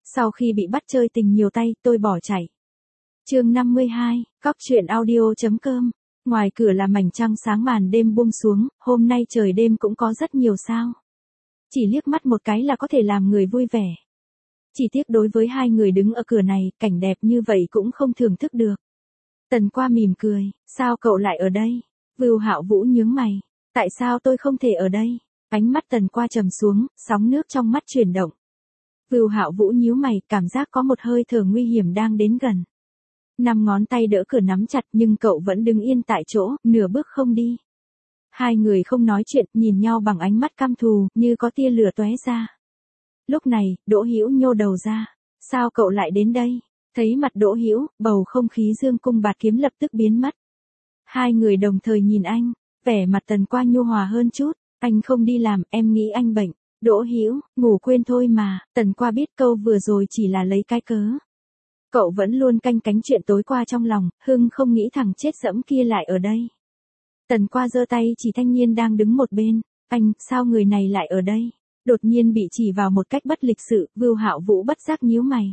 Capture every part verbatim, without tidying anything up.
Sau khi bị bắt chơi tình nhiều tay, tôi bỏ chạy. Chương năm mươi hai, cóc truyện audio chấm com. Ngoài cửa là mảnh trăng sáng màn đêm buông xuống, hôm nay trời đêm cũng có rất nhiều sao. Chỉ liếc mắt một cái là có thể làm người vui vẻ. Chỉ tiếc đối với hai người đứng ở cửa này, cảnh đẹp như vậy cũng không thưởng thức được. Tần Qua mỉm cười, sao cậu lại ở đây? Vưu Hạo Vũ nhướng mày, tại sao tôi không thể ở đây? Ánh mắt Tần Qua trầm xuống, sóng nước trong mắt chuyển động. Vưu Hạo Vũ nhíu mày, cảm giác có một hơi thở nguy hiểm đang đến gần. Năm ngón tay đỡ cửa nắm chặt nhưng cậu vẫn đứng yên tại chỗ, nửa bước không đi. Hai người không nói chuyện, nhìn nhau bằng ánh mắt căm thù, như có tia lửa tóe ra. Lúc này, Đỗ Hữu nhô đầu ra, sao cậu lại đến đây? Thấy mặt Đỗ Hữu, bầu không khí dương cung bạt kiếm lập tức biến mất. Hai người đồng thời nhìn anh, vẻ mặt Tần Qua nhu hòa hơn chút, anh không đi làm, em nghĩ anh bệnh. Đỗ Hữu, ngủ quên thôi mà, Tần Qua biết câu vừa rồi chỉ là lấy cái cớ. Cậu vẫn luôn canh cánh chuyện tối qua trong lòng, Hưng không nghĩ thằng chết dẫm kia lại ở đây. Tần Qua giơ tay chỉ thanh niên đang đứng một bên, anh, sao người này lại ở đây? Đột nhiên bị chỉ vào một cách bất lịch sự, Vưu Hạo Vũ bất giác nhíu mày.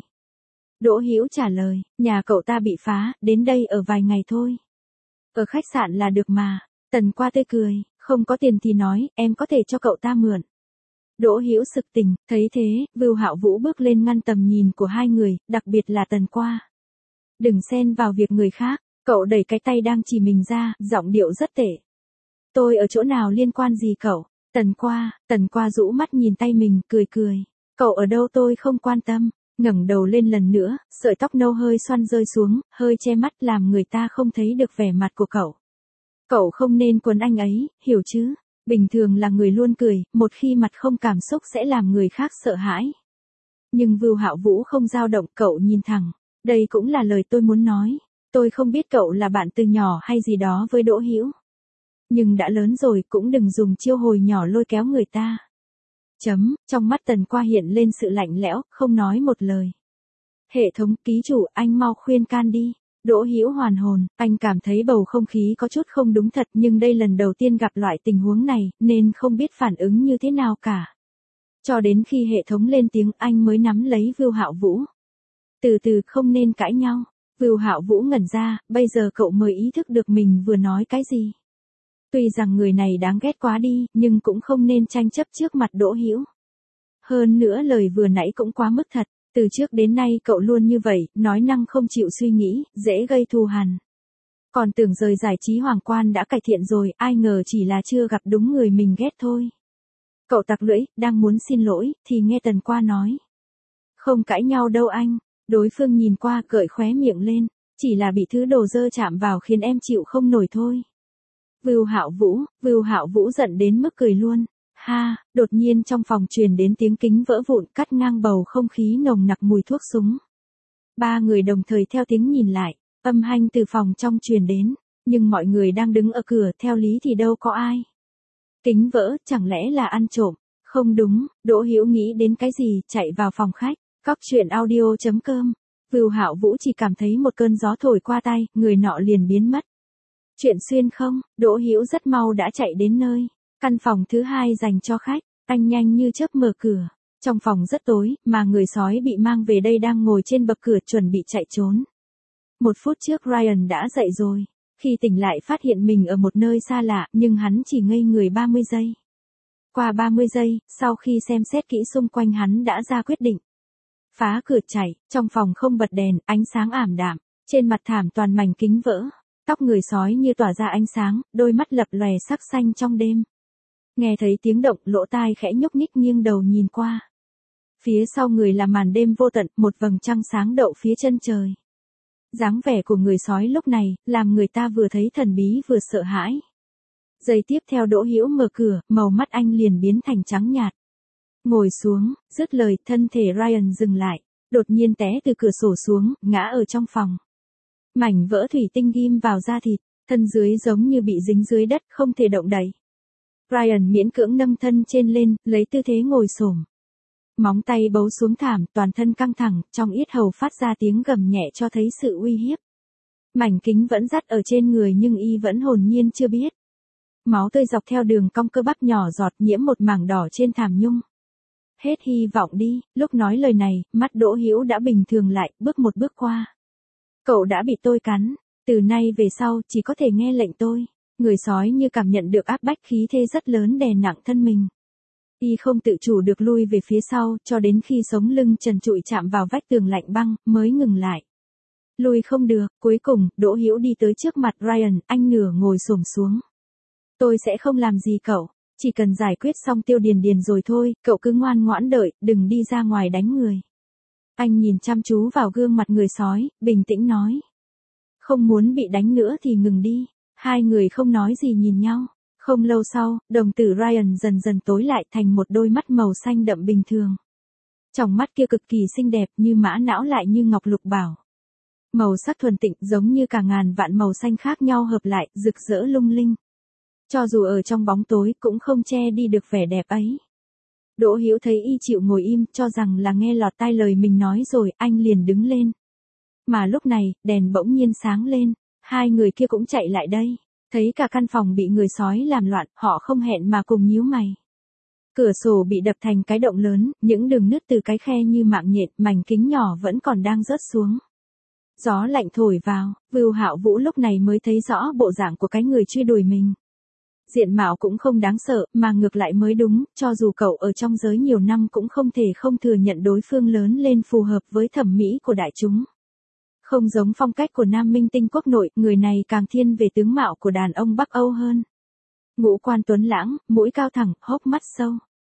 Đỗ Hữu trả lời, nhà cậu ta bị phá, đến đây ở vài ngày thôi. Ở khách sạn là được mà. Tần Qua tươi cười, không có tiền thì nói, em có thể cho cậu ta mượn. Đỗ Hữu sực tỉnh, thấy thế, Vưu Hạo Vũ bước lên ngăn tầm nhìn của hai người, đặc biệt là Tần Qua. Đừng xen vào việc người khác, cậu đẩy cái tay đang chỉ mình ra, giọng điệu rất tệ. Tôi ở chỗ nào liên quan gì cậu? Tần Qua, Tần Qua rũ mắt nhìn tay mình, cười cười. Cậu ở đâu tôi không quan tâm, ngẩng đầu lên lần nữa, sợi tóc nâu hơi xoăn rơi xuống, hơi che mắt làm người ta không thấy được vẻ mặt của cậu. Cậu không nên quấn anh ấy, hiểu chứ? Bình thường là người luôn cười, một khi mặt không cảm xúc sẽ làm người khác sợ hãi. Nhưng Vưu Hạo Vũ không dao động, cậu nhìn thẳng. Đây cũng là lời tôi muốn nói. Tôi không biết cậu là bạn từ nhỏ hay gì đó với Đỗ Hữu. Nhưng đã lớn rồi cũng đừng dùng chiêu hồi nhỏ lôi kéo người ta. Chấm, trong mắt Tần Qua hiện lên sự lạnh lẽo, không nói một lời. Hệ thống ký chủ, anh mau khuyên can đi. Đỗ Hữu hoàn hồn, anh cảm thấy bầu không khí có chút không đúng thật nhưng đây lần đầu tiên gặp loại tình huống này nên không biết phản ứng như thế nào cả. Cho đến khi hệ thống lên tiếng anh mới nắm lấy Vưu Hạo Vũ. Từ từ không nên cãi nhau. Vưu Hạo Vũ ngẩn ra, bây giờ cậu mới ý thức được mình vừa nói cái gì. Tuy rằng người này đáng ghét quá đi, nhưng cũng không nên tranh chấp trước mặt Đỗ Hữu. Hơn nữa lời vừa nãy cũng quá mức thật. Từ trước đến nay cậu luôn như vậy, nói năng không chịu suy nghĩ, dễ gây thù hằn. Còn tưởng rời giải trí hoàng quan đã cải thiện rồi, ai ngờ chỉ là chưa gặp đúng người mình ghét thôi. Cậu tặc lưỡi, đang muốn xin lỗi, thì nghe Tần Qua nói. Không cãi nhau đâu anh, đối phương nhìn qua cởi khóe miệng lên, chỉ là bị thứ đồ dơ chạm vào khiến em chịu không nổi thôi. Vưu Hạo Vũ, Vưu Hạo Vũ giận đến mức cười luôn. Ha, đột nhiên trong phòng truyền đến tiếng kính vỡ vụn cắt ngang bầu không khí nồng nặc mùi thuốc súng. Ba người đồng thời theo tiếng nhìn lại, âm thanh từ phòng trong truyền đến, nhưng mọi người đang đứng ở cửa theo lý thì đâu có ai. Kính vỡ, chẳng lẽ là ăn trộm? Không đúng, Đỗ Hữu nghĩ đến cái gì, chạy vào phòng khách, cóc truyện audio chấm com. Vưu Hạo Vũ chỉ cảm thấy một cơn gió thổi qua tay, người nọ liền biến mất. Chuyện xuyên không, Đỗ Hữu rất mau đã chạy đến nơi. Căn phòng thứ hai dành cho khách, anh nhanh như chớp mở cửa. Trong phòng rất tối, mà người sói bị mang về đây đang ngồi trên bậc cửa chuẩn bị chạy trốn. Một phút trước Ryan đã dậy rồi. Khi tỉnh lại phát hiện mình ở một nơi xa lạ, nhưng hắn chỉ ngây người ba mươi giây. Qua ba mươi giây, sau khi xem xét kỹ xung quanh hắn đã ra quyết định. Phá cửa chạy, trong phòng không bật đèn, ánh sáng ảm đạm. Trên mặt thảm toàn mảnh kính vỡ. Tóc người sói như tỏa ra ánh sáng, đôi mắt lập lòe sắc xanh trong đêm. Nghe thấy tiếng động, lỗ tai khẽ nhúc nhích nghiêng đầu nhìn qua. Phía sau người là màn đêm vô tận, một vầng trăng sáng đậu phía chân trời. Dáng vẻ của người sói lúc này, làm người ta vừa thấy thần bí vừa sợ hãi. Giây tiếp theo Đỗ Hữu mở cửa, màu mắt anh liền biến thành trắng nhạt. Ngồi xuống, dứt lời, thân thể Ryan dừng lại, đột nhiên té từ cửa sổ xuống, ngã ở trong phòng. Mảnh vỡ thủy tinh ghim vào da thịt, thân dưới giống như bị dính dưới đất, không thể động đậy. Ryan miễn cưỡng nâng thân trên lên, lấy tư thế ngồi xổm. Móng tay bấu xuống thảm, toàn thân căng thẳng, trong yết hầu phát ra tiếng gầm nhẹ cho thấy sự uy hiếp. Mảnh kính vẫn dắt ở trên người nhưng y vẫn hồn nhiên chưa biết. Máu tươi dọc theo đường cong cơ bắp nhỏ giọt nhiễm một mảng đỏ trên thảm nhung. Hết hy vọng đi, lúc nói lời này, mắt Đỗ Hữu đã bình thường lại, bước một bước qua. Cậu đã bị tôi cắn, từ nay về sau chỉ có thể nghe lệnh tôi. Người sói như cảm nhận được áp bách khí thế rất lớn đè nặng thân mình. Y không tự chủ được lui về phía sau, cho đến khi sống lưng trần trụi chạm vào vách tường lạnh băng, mới ngừng lại. Lui không được, cuối cùng, Đỗ Hữu đi tới trước mặt Ryan, anh nửa ngồi xổm xuống. Tôi sẽ không làm gì cậu, chỉ cần giải quyết xong Tiêu Điền Điền rồi thôi, cậu cứ ngoan ngoãn đợi, đừng đi ra ngoài đánh người. Anh nhìn chăm chú vào gương mặt người sói, bình tĩnh nói. Không muốn bị đánh nữa thì ngừng đi. Hai người không nói gì nhìn nhau. Không lâu sau, đồng tử Ryan dần dần tối lại thành một đôi mắt màu xanh đậm bình thường. Trong mắt kia cực kỳ xinh đẹp như mã não lại như ngọc lục bảo. Màu sắc thuần tịnh giống như cả ngàn vạn màu xanh khác nhau hợp lại, rực rỡ lung linh. Cho dù ở trong bóng tối cũng không che đi được vẻ đẹp ấy. Đỗ Hữu thấy y chịu ngồi im, cho rằng là nghe lọt tai lời mình nói rồi, anh liền đứng lên. Mà lúc này, đèn bỗng nhiên sáng lên, hai người kia cũng chạy lại đây. Thấy cả căn phòng bị người sói làm loạn, họ không hẹn mà cùng nhíu mày. Cửa sổ bị đập thành cái động lớn, những đường nứt từ cái khe như mạng nhện, mảnh kính nhỏ vẫn còn đang rớt xuống. Gió lạnh thổi vào, Vưu Hạo Vũ lúc này mới thấy rõ bộ dạng của cái người truy đuổi mình. Diện mạo cũng không đáng sợ, mà ngược lại mới đúng, cho dù cậu ở trong giới nhiều năm cũng không thể không thừa nhận đối phương lớn lên phù hợp với thẩm mỹ của đại chúng. Không giống phong cách của nam minh tinh quốc nội, người này càng thiên về tướng mạo của đàn ông Bắc Âu hơn. Ngũ quan tuấn lãng, mũi cao thẳng, hốc mắt sâu.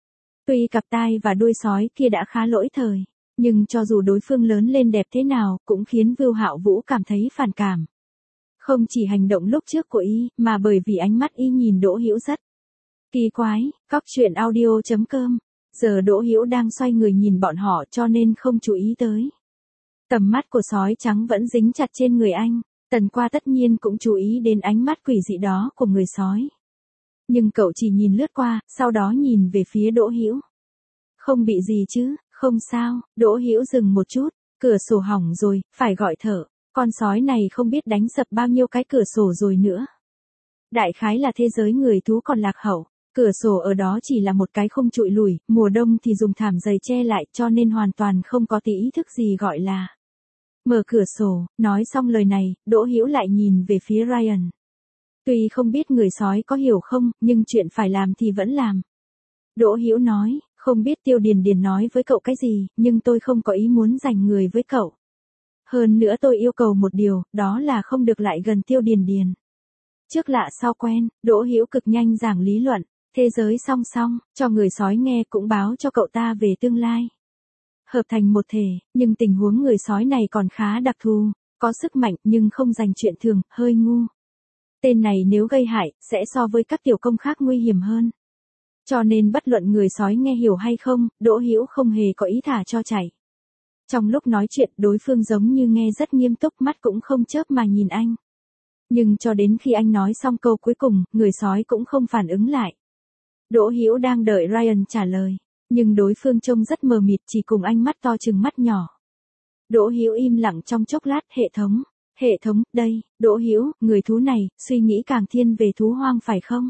Tuy cặp tai và đuôi sói kia đã khá lỗi thời, nhưng cho dù đối phương lớn lên đẹp thế nào, cũng khiến Vưu Hạo Vũ cảm thấy phản cảm. Không chỉ hành động lúc trước của y, mà bởi vì ánh mắt y nhìn Đỗ Hữu rất kỳ quái. Cóc truyện audio chấm com. Giờ Đỗ Hữu đang xoay người nhìn bọn họ cho nên không chú ý tới. Tầm mắt của sói trắng vẫn dính chặt trên người anh, Tần Qua tất nhiên cũng chú ý đến ánh mắt quỷ dị đó của người sói. Nhưng cậu chỉ nhìn lướt qua, sau đó nhìn về phía Đỗ Hữu. Không bị gì chứ, không sao. Đỗ Hữu dừng một chút, cửa sổ hỏng rồi, phải gọi thợ. Con sói này không biết đánh sập bao nhiêu cái cửa sổ rồi nữa. Đại khái là thế giới người thú còn lạc hậu, cửa sổ ở đó chỉ là một cái khung trụi lủi, mùa đông thì dùng thảm dày che lại cho nên hoàn toàn không có tí ý thức gì gọi là mở cửa sổ. Nói xong lời này, Đỗ Hữu lại nhìn về phía Ryan. Tuy không biết người sói có hiểu không, nhưng chuyện phải làm thì vẫn làm. Đỗ Hữu nói, không biết Tiêu Điền Điền nói với cậu cái gì, nhưng tôi không có ý muốn giành người với cậu. Hơn nữa tôi yêu cầu một điều, đó là không được lại gần Tiêu Điền Điền. Trước lạ sau quen, Đỗ Hữu cực nhanh giảng lý luận, thế giới song song, cho người sói nghe cũng báo cho cậu ta về tương lai. Hợp thành một thể, nhưng tình huống người sói này còn khá đặc thù, có sức mạnh nhưng không dành chuyện thường, hơi ngu. Tên này nếu gây hại, sẽ so với các tiểu công khác nguy hiểm hơn. Cho nên bất luận người sói nghe hiểu hay không, Đỗ Hữu không hề có ý thả cho chạy. Trong lúc nói chuyện, đối phương giống như nghe rất nghiêm túc, mắt cũng không chớp mà nhìn anh. Nhưng cho đến khi anh nói xong câu cuối cùng, người sói cũng không phản ứng lại. Đỗ Hữu đang đợi Ryan trả lời, nhưng đối phương trông rất mờ mịt, chỉ cùng ánh mắt to chừng mắt nhỏ. Đỗ Hữu im lặng trong chốc lát, hệ thống, hệ thống, đây, Đỗ Hữu, người thú này, suy nghĩ càng thiên về thú hoang phải không?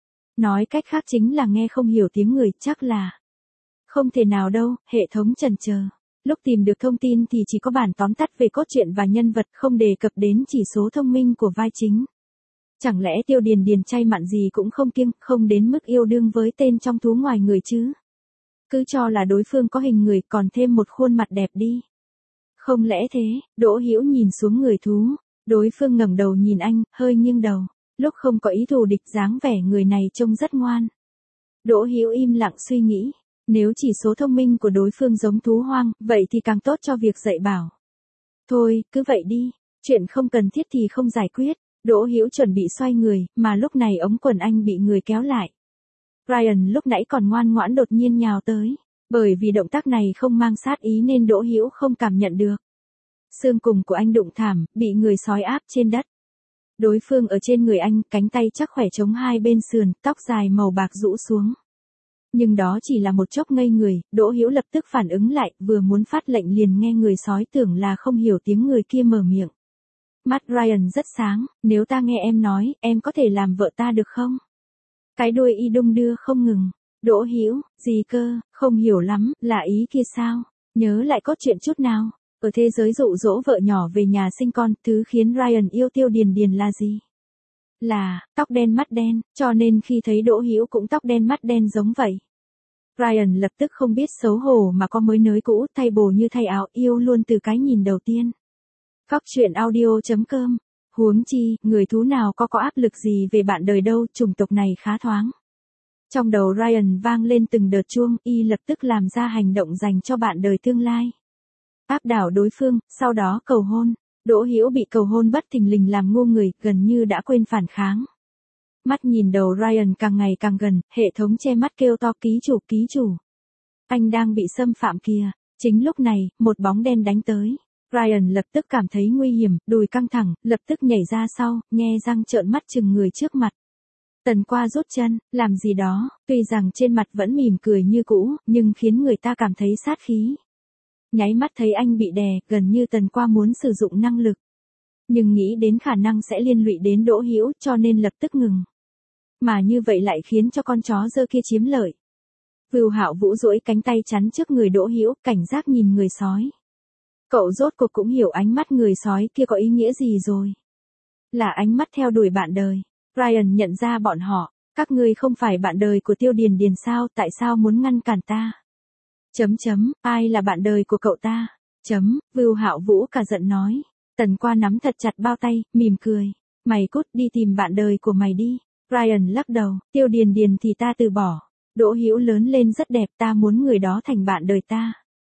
Nói cách khác chính là nghe không hiểu tiếng người, chắc là không thể nào đâu. Hệ thống chần chờ. Lúc tìm được thông tin thì chỉ có bản tóm tắt về cốt truyện và nhân vật, không đề cập đến chỉ số thông minh của vai chính. Chẳng lẽ Tiêu Điền Điền chay mặn gì cũng không kiêng, không đến mức yêu đương với tên trong thú ngoài người chứ? Cứ cho là đối phương có hình người, còn thêm một khuôn mặt đẹp đi. Không lẽ thế? Đỗ Hữu nhìn xuống người thú, đối phương ngẩng đầu nhìn anh, hơi nghiêng đầu. Lúc không có ý thù địch, dáng vẻ người này trông rất ngoan. Đỗ Hữu im lặng suy nghĩ, nếu chỉ số thông minh của đối phương giống thú hoang, vậy thì càng tốt cho việc dạy bảo. Thôi, cứ vậy đi, chuyện không cần thiết thì không giải quyết. Đỗ Hữu chuẩn bị xoay người, mà lúc này ống quần anh bị người kéo lại. Ryan lúc nãy còn ngoan ngoãn đột nhiên nhào tới, bởi vì động tác này không mang sát ý nên Đỗ Hữu không cảm nhận được. Xương cùng của anh đụng thảm, bị người sói áp trên đất. Đối phương ở trên người anh, cánh tay chắc khỏe chống hai bên sườn, tóc dài màu bạc rũ xuống. Nhưng đó chỉ là một chốc ngây người, Đỗ Hữu lập tức phản ứng lại, vừa muốn phát lệnh liền nghe người sói tưởng là không hiểu tiếng người kia mở miệng. Mắt Ryan rất sáng, nếu ta nghe em nói, em có thể làm vợ ta được không? Cái đuôi y đung đưa không ngừng. Đỗ Hữu, gì cơ, không hiểu lắm, là ý kia sao? Nhớ lại cốt truyện chút nào. Ở thế giới dụ dỗ vợ nhỏ về nhà sinh con, thứ khiến Ryan yêu Tiêu Điền Điền là gì? Là, tóc đen mắt đen, cho nên khi thấy Đỗ Hữu cũng tóc đen mắt đen giống vậy. Ryan lập tức không biết xấu hổ mà có mới nới cũ, thay bồ như thay áo, yêu luôn từ cái nhìn đầu tiên. Cóc truyện audio chấm com. Huống chi, người thú nào có có áp lực gì về bạn đời đâu, chủng tộc này khá thoáng. Trong đầu Ryan vang lên từng đợt chuông, y lập tức làm ra hành động dành cho bạn đời tương lai. Áp đảo đối phương, sau đó cầu hôn. Đỗ Hữu bị cầu hôn bất thình lình làm ngu người, gần như đã quên phản kháng. Mắt nhìn đầu Ryan càng ngày càng gần, hệ thống che mắt kêu to ký chủ ký chủ. Anh đang bị xâm phạm kìa. Chính lúc này, một bóng đen đánh tới. Ryan lập tức cảm thấy nguy hiểm, đùi căng thẳng, lập tức nhảy ra sau, nhe răng trợn mắt chừng người trước mặt. Tần Qua rút chân, làm gì đó, tuy rằng trên mặt vẫn mỉm cười như cũ, nhưng khiến người ta cảm thấy sát khí. Nháy mắt thấy anh bị đè, gần như Tần Qua muốn sử dụng năng lực. Nhưng nghĩ đến khả năng sẽ liên lụy đến Đỗ Hữu cho nên lập tức ngừng. Mà như vậy lại khiến cho con chó dơ kia chiếm lợi. Vưu Hạo Vũ duỗi cánh tay chắn trước người Đỗ Hữu, cảnh giác nhìn người sói. Cậu rốt cuộc cũng hiểu ánh mắt người sói kia có ý nghĩa gì rồi. Là ánh mắt theo đuổi bạn đời. Ryan nhận ra bọn họ, các ngươi không phải bạn đời của Tiêu Điền Điền sao, tại sao muốn ngăn cản ta? Chấm chấm, ai là bạn đời của cậu ta? Chấm, Vưu Hạo Vũ cả giận nói. Tần Qua nắm thật chặt bao tay, mỉm cười. Mày cút đi tìm bạn đời của mày đi. Ryan lắc đầu, Tiêu Điền Điền thì ta từ bỏ. Đỗ Hữu lớn lên rất đẹp, ta muốn người đó thành bạn đời ta.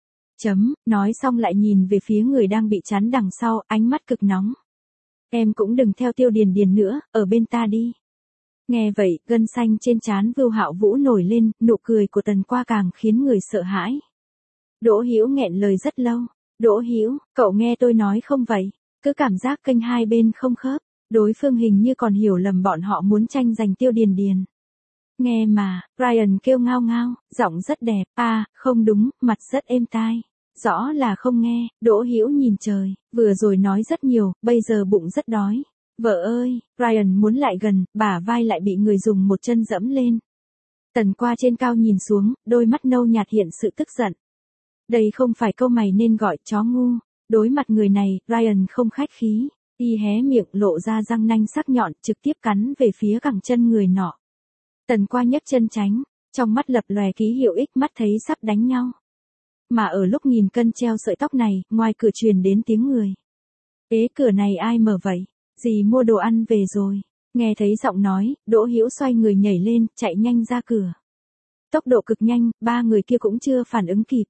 Chấm, nói xong lại nhìn về phía người đang bị chắn đằng sau, ánh mắt cực nóng. Em cũng đừng theo Tiêu Điền Điền nữa, ở bên ta đi. Nghe vậy, gân xanh trên trán Vưu Hạo Vũ nổi lên, nụ cười của Tần Qua càng khiến người sợ hãi. Đỗ Hữu nghẹn lời rất lâu. Đỗ Hữu, cậu nghe tôi nói không vậy? Cứ cảm giác kênh hai bên không khớp. Đối phương hình như còn hiểu lầm bọn họ muốn tranh giành Tiêu Điền Điền. Nghe mà, Ryan kêu ngao ngao, giọng rất đẹp, à, không đúng, mặt rất êm tai. Rõ là không nghe. Đỗ Hữu nhìn trời, vừa rồi nói rất nhiều, bây giờ bụng rất đói. Vợ ơi, Ryan muốn lại gần, bả vai lại bị người dùng một chân dẫm lên. Tần Qua trên cao nhìn xuống, đôi mắt nâu nhạt hiện sự tức giận. Đây không phải câu mày nên gọi chó ngu. Đối mặt người này, Ryan không khách khí, y hé miệng lộ ra răng nanh sắc nhọn trực tiếp cắn về phía cẳng chân người nọ. Tần Qua nhấc chân tránh, trong mắt lập lòe ký hiệu X, mắt thấy sắp đánh nhau. Mà ở lúc nghìn cân treo sợi tóc này, ngoài cửa truyền đến tiếng người. Ế, cửa này ai mở vậy? Dì mua đồ ăn về rồi. Nghe thấy giọng nói, Đỗ Hữu xoay người nhảy lên, chạy nhanh ra cửa. Tốc độ cực nhanh, ba người kia cũng chưa phản ứng kịp.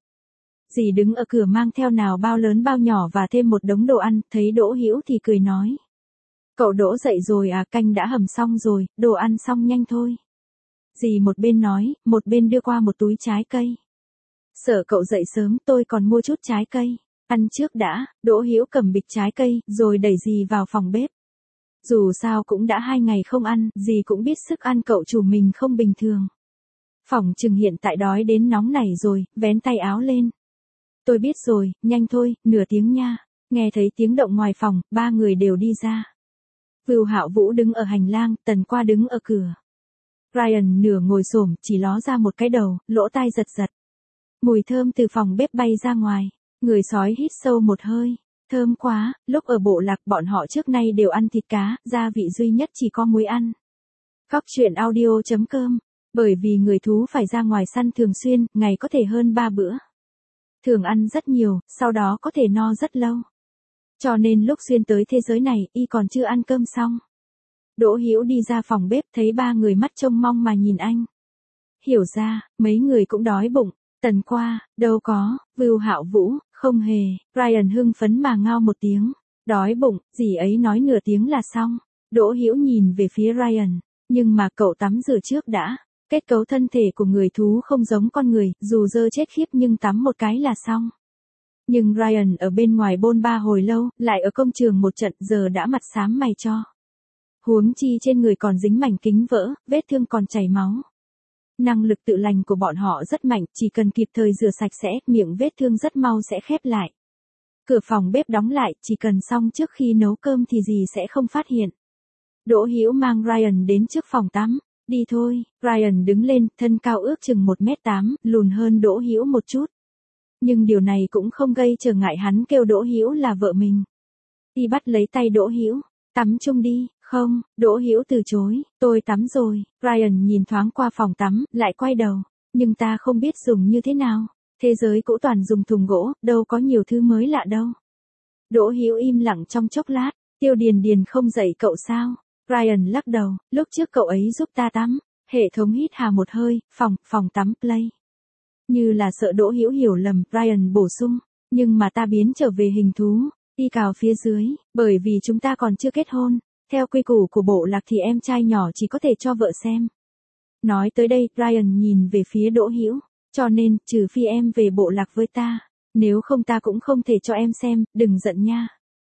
Dì đứng ở cửa mang theo nào bao lớn bao nhỏ và thêm một đống đồ ăn, thấy Đỗ Hữu thì cười nói. Cậu Đỗ dậy rồi à, canh đã hầm xong rồi, đồ ăn xong nhanh thôi. Dì một bên nói, một bên đưa qua một túi trái cây. Sợ cậu dậy sớm, tôi còn mua chút trái cây. Ăn trước đã. Đỗ Hữu cầm bịch trái cây, rồi đẩy dì vào phòng bếp. Dù sao cũng đã hai ngày không ăn, dì cũng biết sức ăn cậu chủ mình không bình thường. Phỏng chừng hiện tại đói đến nóng nảy rồi, vén tay áo lên. Tôi biết rồi, nhanh thôi, nửa tiếng nha. Nghe thấy tiếng động ngoài phòng, ba người đều đi ra. Vưu Hạo Vũ đứng ở hành lang, Tần Qua đứng ở cửa. Ryan nửa ngồi xổm, chỉ ló ra một cái đầu, lỗ tai giật giật. Mùi thơm từ phòng bếp bay ra ngoài. Người sói hít sâu một hơi. Thơm quá, lúc ở bộ lạc bọn họ trước nay đều ăn thịt cá, gia vị duy nhất chỉ có muối ăn. Cóc truyện audio chấm com. Bởi vì người thú phải ra ngoài săn thường xuyên, ngày có thể hơn ba bữa. Thường ăn rất nhiều, sau đó có thể no rất lâu. Cho nên lúc xuyên tới thế giới này, y còn chưa ăn cơm xong. Đỗ Hữu đi ra phòng bếp, thấy ba người mắt trông mong mà nhìn anh. Hiểu ra, mấy người cũng đói bụng. Tần Qua, đâu có. Vưu Hạo Vũ, không hề. Ryan hưng phấn mà ngao một tiếng. Đói bụng, dì ấy nói nửa tiếng là xong. Đỗ Hữu nhìn về phía Ryan. Nhưng mà cậu tắm rửa trước đã. Kết cấu thân thể của người thú không giống con người, dù dơ chết khiếp nhưng tắm một cái là xong. Nhưng Ryan ở bên ngoài bôn ba hồi lâu, lại ở công trường một trận, giờ đã mặt xám mày cho. Huống chi trên người còn dính mảnh kính vỡ, vết thương còn chảy máu. Năng lực tự lành của bọn họ rất mạnh, chỉ cần kịp thời rửa sạch sẽ, miệng vết thương rất mau sẽ khép lại. Cửa phòng bếp đóng lại, chỉ cần xong trước khi nấu cơm thì gì sẽ không phát hiện. Đỗ Hữu mang Ryan đến trước phòng tắm. Đi thôi, Ryan đứng lên, thân cao ước chừng một mét tám, lùn hơn Đỗ Hữu một chút. Nhưng điều này cũng không gây trở ngại hắn kêu Đỗ Hữu là vợ mình. Đi bắt lấy tay Đỗ Hữu, tắm chung đi. Không, Đỗ Hữu từ chối, tôi tắm rồi. Ryan nhìn thoáng qua phòng tắm, lại quay đầu. Nhưng ta không biết dùng như thế nào. Thế giới cũ toàn dùng thùng gỗ, đâu có nhiều thứ mới lạ đâu. Đỗ Hữu im lặng trong chốc lát, Tiêu Điền Điền không dạy cậu sao? Ryan lắc đầu, lúc trước cậu ấy giúp ta tắm. Hệ thống hít hà một hơi, phòng, phòng tắm play. Như là sợ Đỗ Hữu hiểu lầm, Ryan bổ sung, nhưng mà ta biến trở về hình thú, đi cào phía dưới, bởi vì chúng ta còn chưa kết hôn. Theo quy củ của bộ lạc thì em trai nhỏ chỉ có thể cho vợ xem. Nói tới đây, Ryan nhìn về phía Đỗ Hữu, cho nên, trừ phi em về bộ lạc với ta, nếu không ta cũng không thể cho em xem, đừng giận nha.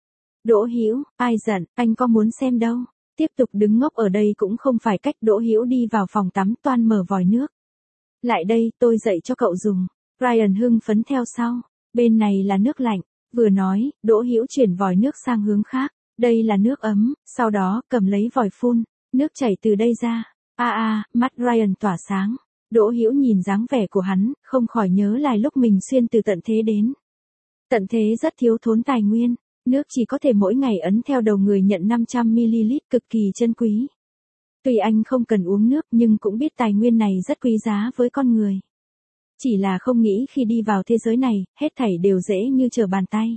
Đỗ Hữu, ai giận, anh có muốn xem đâu. Tiếp tục đứng ngốc ở đây cũng không phải cách. Đỗ Hữu đi vào phòng tắm toan mở vòi nước. Lại đây, tôi dạy cho cậu dùng. Ryan hưng phấn theo sau. Bên này là nước lạnh. Vừa nói, Đỗ Hữu chuyển vòi nước sang hướng khác. Đây là nước ấm, sau đó, cầm lấy vòi phun, nước chảy từ đây ra. A a, mắt Ryan tỏa sáng. Đỗ Hữu nhìn dáng vẻ của hắn, không khỏi nhớ lại lúc mình xuyên từ tận thế đến. Tận thế rất thiếu thốn tài nguyên, nước chỉ có thể mỗi ngày ấn theo đầu người nhận năm trăm mi-li-lít, cực kỳ chân quý. Tuy anh không cần uống nước nhưng cũng biết tài nguyên này rất quý giá với con người. Chỉ là không nghĩ khi đi vào thế giới này, hết thảy đều dễ như trở bàn tay.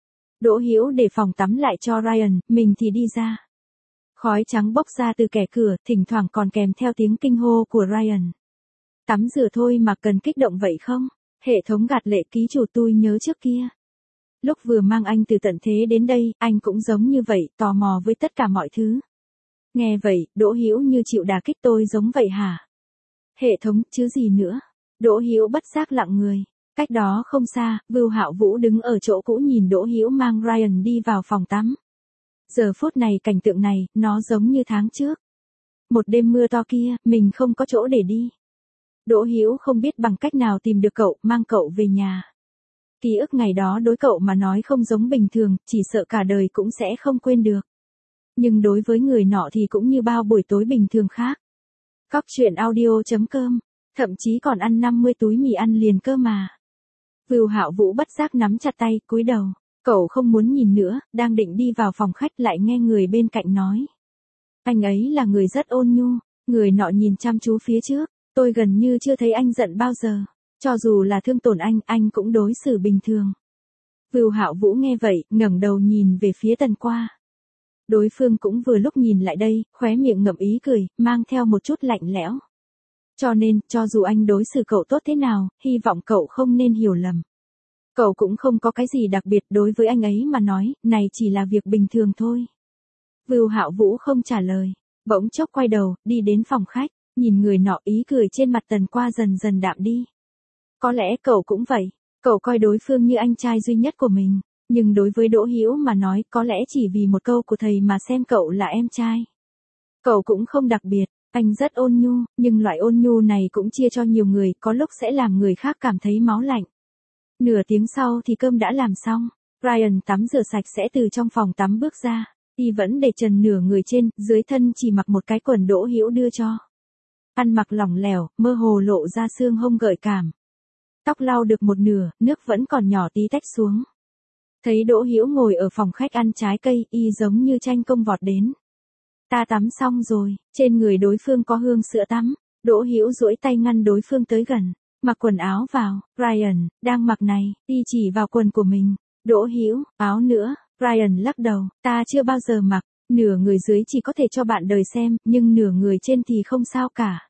Đỗ Hữu để phòng tắm lại cho Ryan, mình thì đi ra. Khói trắng bốc ra từ kẻ cửa, thỉnh thoảng còn kèm theo tiếng kinh hô của Ryan. Tắm rửa thôi mà cần kích động vậy không? Hệ thống gạt lệ ký chủ tôi nhớ trước kia. Lúc vừa mang anh từ tận thế đến đây, anh cũng giống như vậy, tò mò với tất cả mọi thứ. Nghe vậy, Đỗ Hữu như chịu đả kích. Tôi giống vậy hả? Hệ thống, chứ gì nữa? Đỗ Hữu bất giác lặng người. Cách đó không xa, Vưu Hạo Vũ đứng ở chỗ cũ nhìn Đỗ Hữu mang Ryan đi vào phòng tắm. Giờ phút này cảnh tượng này, nó giống như tháng trước. Một đêm mưa to kia, mình không có chỗ để đi. Đỗ Hữu không biết bằng cách nào tìm được cậu, mang cậu về nhà. Ký ức ngày đó đối cậu mà nói không giống bình thường, chỉ sợ cả đời cũng sẽ không quên được. Nhưng đối với người nọ thì cũng như bao buổi tối bình thường khác. Cóc truyện audio chấm com, thậm chí còn ăn năm mươi túi mì ăn liền cơ mà. Vưu Hạo Vũ bất giác nắm chặt tay, cúi đầu. Cậu không muốn nhìn nữa, đang định đi vào phòng khách lại nghe người bên cạnh nói. Anh ấy là người rất ôn nhu. Người nọ nhìn chăm chú phía trước. Tôi gần như chưa thấy anh giận bao giờ. Cho dù là thương tổn anh, anh cũng đối xử bình thường. Vưu Hạo Vũ nghe vậy, ngẩng đầu nhìn về phía Tần Qua. Đối phương cũng vừa lúc nhìn lại đây, khóe miệng ngậm ý cười, mang theo một chút lạnh lẽo. Cho nên, cho dù anh đối xử cậu tốt thế nào, hy vọng cậu không nên hiểu lầm. Cậu cũng không có cái gì đặc biệt, đối với anh ấy mà nói, này chỉ là việc bình thường thôi. Vưu Hạo Vũ không trả lời, bỗng chốc quay đầu, đi đến phòng khách, nhìn người nọ, ý cười trên mặt Tần Qua dần dần đạm đi. Có lẽ cậu cũng vậy, cậu coi đối phương như anh trai duy nhất của mình, nhưng đối với Đỗ Hữu mà nói, có lẽ chỉ vì một câu của thầy mà xem cậu là em trai. Cậu cũng không đặc biệt, anh rất ôn nhu, nhưng loại ôn nhu này cũng chia cho nhiều người, có lúc sẽ làm người khác cảm thấy máu lạnh. Nửa tiếng sau thì cơm đã làm xong, Ryan tắm rửa sạch sẽ từ trong phòng tắm bước ra, y vẫn để trần nửa người trên, dưới thân chỉ mặc một cái quần Đỗ Hữu đưa cho. Ăn mặc lỏng lẻo, mơ hồ lộ ra xương hông gợi cảm. Tóc lau được một nửa, nước vẫn còn nhỏ tí tách xuống. Thấy Đỗ Hữu ngồi ở phòng khách ăn trái cây, y giống như tranh công vọt đến. Ta tắm xong rồi, trên người đối phương có hương sữa tắm. Đỗ Hữu duỗi tay ngăn đối phương tới gần. Mặc quần áo vào, Ryan, đang mặc này, y chỉ vào quần của mình. Đỗ Hữu, áo nữa, Ryan lắc đầu, ta chưa bao giờ mặc, nửa người dưới chỉ có thể cho bạn đời xem, nhưng nửa người trên thì không sao cả.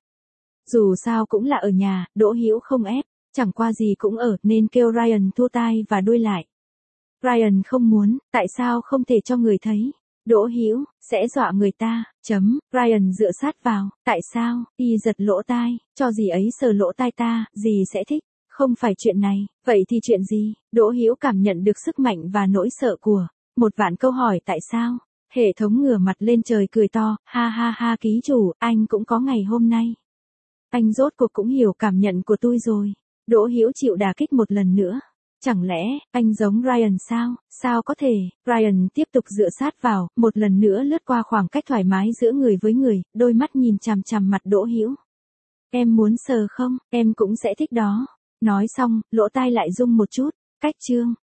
Dù sao cũng là ở nhà, Đỗ Hữu không ép, chẳng qua gì cũng ở, nên kêu Ryan thua tai và đuôi lại. Ryan không muốn, tại sao không thể cho người thấy? Đỗ Hữu, sẽ dọa người ta, chấm, Ryan dựa sát vào, tại sao, y giật lỗ tai, cho gì ấy sờ lỗ tai ta, gì sẽ thích, không phải chuyện này, vậy thì chuyện gì? Đỗ Hữu cảm nhận được sức mạnh và nỗi sợ của một vạn câu hỏi tại sao. Hệ thống ngửa mặt lên trời cười to, ha ha ha ký chủ, anh cũng có ngày hôm nay. Anh rốt cuộc cũng hiểu cảm nhận của tôi rồi. Đỗ Hữu chịu đả kích một lần nữa. Chẳng lẽ, anh giống Ryan sao? Sao có thể? Ryan tiếp tục dựa sát vào, một lần nữa lướt qua khoảng cách thoải mái giữa người với người, đôi mắt nhìn chằm chằm mặt Đỗ Hữu. Em muốn sờ không? Em cũng sẽ thích đó. Nói xong, lỗ tai lại rung một chút. Cách chương